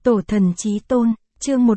Tổ thần chí tôn, chương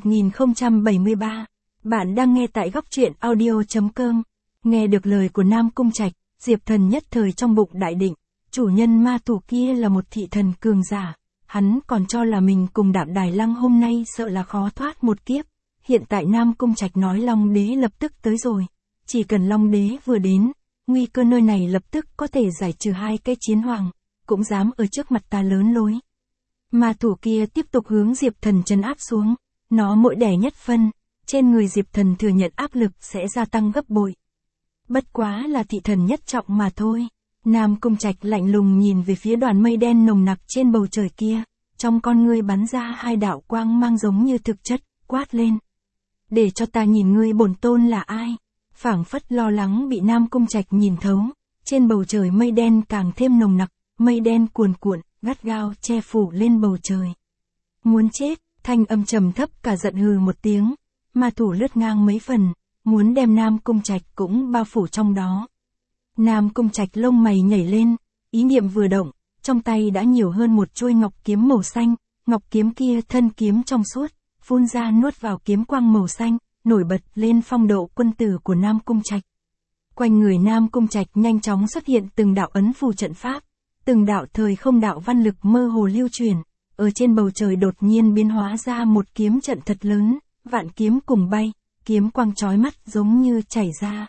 1073. Bạn đang nghe tại góc truyện audio.com. Nghe được lời của Nam Cung Trạch, Diệp Thần nhất thời trong bụng đại định. Chủ nhân ma tù kia là một thị thần cường giả. Hắn còn cho là mình cùng Đạm Đài Lăng hôm nay sợ là khó thoát một kiếp. Hiện tại Nam Cung Trạch nói Long Đế lập tức tới rồi. Chỉ cần Long Đế vừa đến, nguy cơ nơi này lập tức có thể giải trừ hai cái chiến hoàng. Cũng dám ở trước mặt ta lớn lối. Ma thủ kia tiếp tục hướng Diệp Thần trấn áp xuống. Nó mỗi đẻ nhất phân, trên người Diệp Thần thừa nhận áp lực sẽ gia tăng gấp bội. Bất quá là thị thần nhất trọng mà thôi. Nam Cung Trạch lạnh lùng nhìn về phía đoàn mây đen nồng nặc trên bầu trời kia. Trong con ngươi bắn ra hai đạo quang mang giống như thực chất, quát lên. Để cho ta nhìn ngươi bổn tôn là ai. Phảng phất lo lắng bị Nam Cung Trạch nhìn thấu. Trên bầu trời mây đen càng thêm nồng nặc, mây đen cuồn cuộn, gắt gao che phủ lên bầu trời. Muốn chết, thanh âm trầm thấp cả giận hừ một tiếng. Ma thủ lướt ngang mấy phần, muốn đem Nam Cung Trạch cũng bao phủ trong đó. Nam Cung Trạch lông mày nhảy lên, ý niệm vừa động, trong tay đã nhiều hơn một chuôi ngọc kiếm màu xanh. Ngọc kiếm kia thân kiếm trong suốt, phun ra nuốt vào kiếm quang màu xanh, nổi bật lên phong độ quân tử của Nam Cung Trạch. Quanh người Nam Cung Trạch nhanh chóng xuất hiện từng đạo ấn phù trận pháp, từng đạo thời không đạo văn lực mơ hồ lưu truyền, ở trên bầu trời đột nhiên biến hóa ra một kiếm trận thật lớn, vạn kiếm cùng bay, kiếm quang chói mắt giống như chảy ra.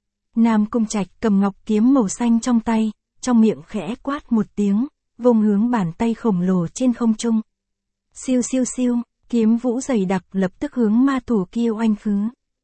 Nam Cung Trạch cầm ngọc kiếm màu xanh trong tay, trong miệng khẽ quát một tiếng, vung hướng bàn tay khổng lồ trên không trung. Siêu siêu siêu, kiếm vũ dày đặc lập tức hướng ma thủ kia oanh khứ.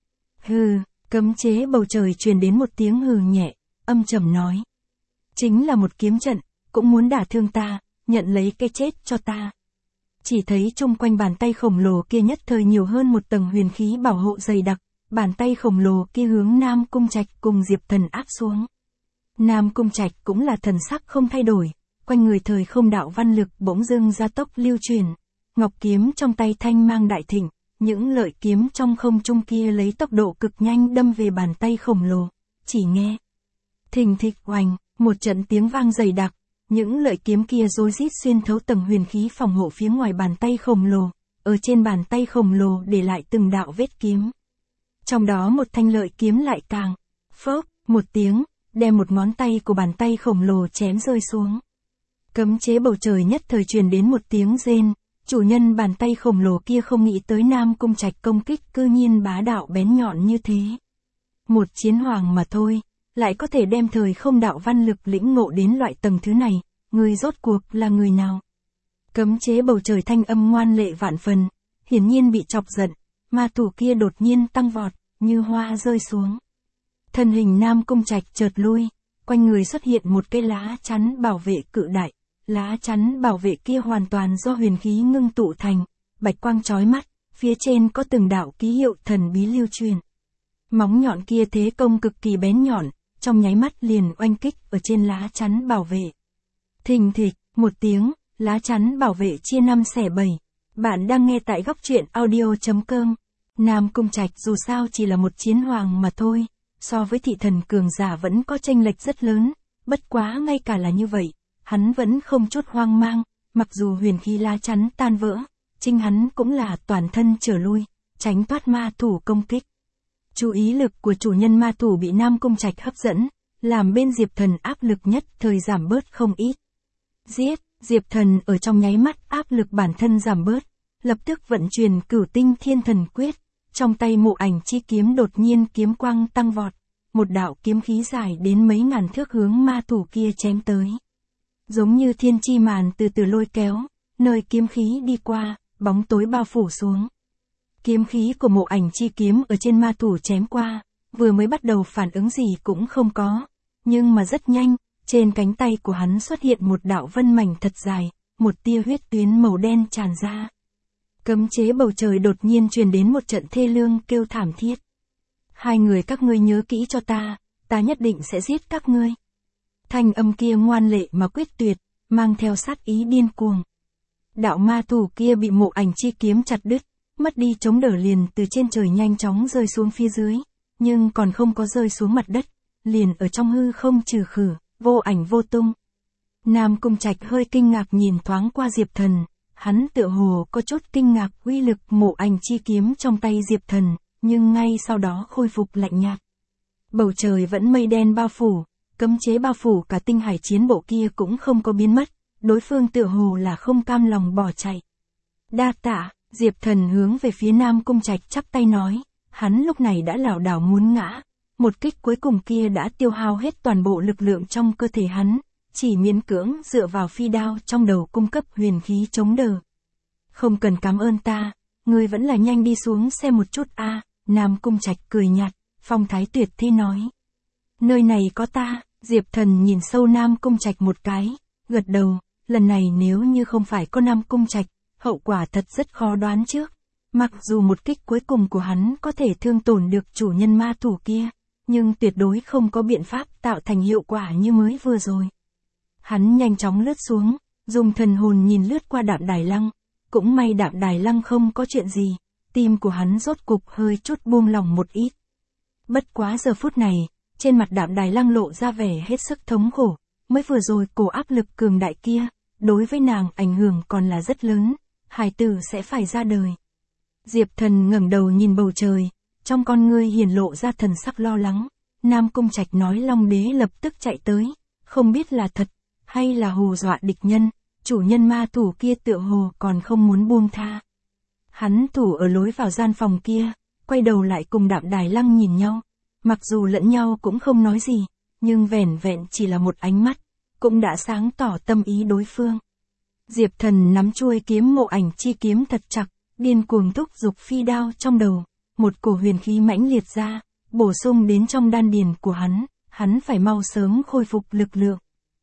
Hừ, cấm chế bầu trời truyền đến một tiếng hừ nhẹ, âm trầm nói. Chính là một kiếm trận, cũng muốn đả thương ta, nhận lấy cái chết cho ta. Chỉ thấy chung quanh bàn tay khổng lồ kia nhất thời nhiều hơn một tầng huyền khí bảo hộ dày đặc, bàn tay khổng lồ kia hướng Nam Cung Trạch cùng Diệp Thần áp xuống. Nam Cung Trạch cũng là thần sắc không thay đổi, quanh người thời không đạo văn lực bỗng dưng gia tốc lưu truyền. Ngọc kiếm trong tay thanh mang đại thịnh, những lợi kiếm trong không trung kia lấy tốc độ cực nhanh đâm về bàn tay khổng lồ. Chỉ nghe thình thịch oanh, một trận tiếng vang dày đặc, những lợi kiếm kia rối rít xuyên thấu tầng huyền khí phòng hộ phía ngoài bàn tay khổng lồ, ở trên bàn tay khổng lồ để lại từng đạo vết kiếm. Trong đó một thanh lợi kiếm lại càng, phốc, một tiếng, đem một ngón tay của bàn tay khổng lồ chém rơi xuống. Cấm chế bầu trời nhất thời truyền đến một tiếng rên, chủ nhân bàn tay khổng lồ kia không nghĩ tới Nam Cung Trạch công kích cư nhiên bá đạo bén nhọn như thế. Một chiến hoàng mà thôi, lại có thể đem thời không đạo văn lực lĩnh ngộ đến loại tầng thứ này, người rốt cuộc là người nào? Cấm chế bầu trời thanh âm ngoan lệ vạn phần, hiển nhiên bị chọc giận, ma thủ kia đột nhiên tăng vọt, như hoa rơi xuống. Thân hình Nam Cung Trạch chợt lui, quanh người xuất hiện một cái lá chắn bảo vệ cự đại, lá chắn bảo vệ kia hoàn toàn do huyền khí ngưng tụ thành, bạch quang chói mắt, phía trên có từng đạo ký hiệu thần bí lưu truyền. Móng nhọn kia thế công cực kỳ bén nhọn, trong nháy mắt liền oanh kích ở trên lá chắn bảo vệ. Thình thịch, một tiếng, lá chắn bảo vệ chia 5 xẻ 7. Bạn đang nghe tại góc truyện audio.com. Nam Cung Trạch dù sao chỉ là một chiến hoàng mà thôi, so với thị thần cường giả vẫn có chênh lệch rất lớn, bất quá ngay cả là như vậy, hắn vẫn không chút hoang mang, mặc dù huyền khí lá chắn tan vỡ, chính hắn cũng là toàn thân trở lui, tránh thoát ma thủ công kích. Chú ý lực của chủ nhân ma thủ bị Nam Cung Trạch hấp dẫn, làm bên Diệp Thần áp lực nhất thời giảm bớt không ít. Giết, Diệp Thần ở trong nháy mắt áp lực bản thân giảm bớt, lập tức vận chuyển Cửu Tinh Thiên Thần Quyết, trong tay Mộ Ảnh chi kiếm đột nhiên kiếm quang tăng vọt, một đạo kiếm khí dài đến mấy ngàn thước hướng ma thủ kia chém tới. Giống như thiên chi màn từ từ lôi kéo, nơi kiếm khí đi qua, bóng tối bao phủ xuống. Kiếm khí của Mộ Ảnh chi kiếm ở trên ma thủ chém qua, vừa mới bắt đầu phản ứng gì cũng không có, nhưng mà rất nhanh, trên cánh tay của hắn xuất hiện một đạo vân mảnh thật dài, một tia huyết tuyến màu đen tràn ra. Cấm chế bầu trời đột nhiên truyền đến một trận thê lương kêu thảm thiết. Hai người các ngươi nhớ kỹ cho ta nhất định sẽ giết các ngươi. Thanh âm kia ngoan lệ mà quyết tuyệt, mang theo sát ý điên cuồng. Đạo ma thủ kia bị Mộ Ảnh chi kiếm chặt đứt, mất đi chống đỡ liền từ trên trời nhanh chóng rơi xuống phía dưới, nhưng còn không có rơi xuống mặt đất, liền ở trong hư không trừ khử, vô ảnh vô tung. Nam Cung Trạch hơi kinh ngạc nhìn thoáng qua Diệp Thần, hắn tựa hồ có chút kinh ngạc uy lực mộ ảnh chi kiếm trong tay Diệp Thần, nhưng ngay sau đó khôi phục lạnh nhạt. Bầu trời vẫn mây đen bao phủ, cấm chế bao phủ cả tinh hải chiến bộ kia cũng không có biến mất, đối phương tựa hồ là không cam lòng bỏ chạy. Đa tạ, Diệp Thần hướng về phía Nam Cung Trạch chắp tay nói, hắn lúc này đã lảo đảo muốn ngã, một kích cuối cùng kia đã tiêu hao hết toàn bộ lực lượng trong cơ thể hắn, chỉ miễn cưỡng dựa vào phi đao trong đầu cung cấp huyền khí chống đỡ. Không cần cảm ơn ta, ngươi vẫn là nhanh đi xuống xe một chút a. Nam Cung Trạch cười nhạt, phong thái tuyệt thế nói. Nơi này có ta, Diệp Thần nhìn sâu Nam Cung Trạch một cái, gật đầu, lần này nếu như không phải có Nam Cung Trạch, hậu quả thật rất khó đoán trước. Mặc dù một kích cuối cùng của hắn có thể thương tổn được chủ nhân ma thủ kia, nhưng tuyệt đối không có biện pháp tạo thành hiệu quả như mới vừa rồi. Hắn nhanh chóng lướt xuống, dùng thần hồn nhìn lướt qua Đạm Đài Lăng, cũng may Đạm Đài Lăng không có chuyện gì, tim của hắn rốt cục hơi chút buông lỏng một ít. Bất quá giờ phút này, trên mặt Đạm Đài Lăng lộ ra vẻ hết sức thống khổ, mới vừa rồi cổ áp lực cường đại kia, đối với nàng ảnh hưởng còn là rất lớn, hài tử sẽ phải ra đời. Diệp Thần ngẩng đầu nhìn bầu trời, trong con ngươi hiển lộ ra thần sắc lo lắng. Nam Cung Trạch nói Long Đế lập tức chạy tới, không biết là thật, hay là hù dọa địch nhân, chủ nhân ma thủ kia tựa hồ còn không muốn buông tha. Hắn thủ ở lối vào gian phòng kia, quay đầu lại cùng Đạm Đài Lăng nhìn nhau, mặc dù lẫn nhau cũng không nói gì, nhưng vẻn vẹn chỉ là một ánh mắt, cũng đã sáng tỏ tâm ý đối phương. Diệp Thần nắm chuôi kiếm mộ ảnh chi kiếm thật chặt, điên cuồng thúc giục phi đao trong đầu, một cổ huyền khí mãnh liệt ra, bổ sung đến trong đan điền của hắn phải mau sớm khôi phục lực lượng.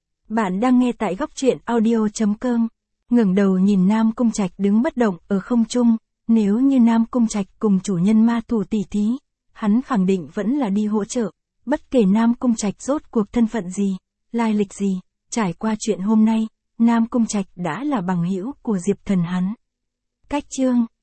Bạn đang nghe tại góc truyện audio.com, ngẩng đầu nhìn Nam Cung Trạch đứng bất động ở không trung, nếu như Nam Cung Trạch cùng chủ nhân ma thủ tỷ thí, hắn khẳng định vẫn là đi hỗ trợ, bất kể Nam Cung Trạch rốt cuộc thân phận gì, lai lịch gì, trải qua chuyện hôm nay, Nam Cung Trạch đã là bằng hữu của Diệp Thần hắn. Cách chương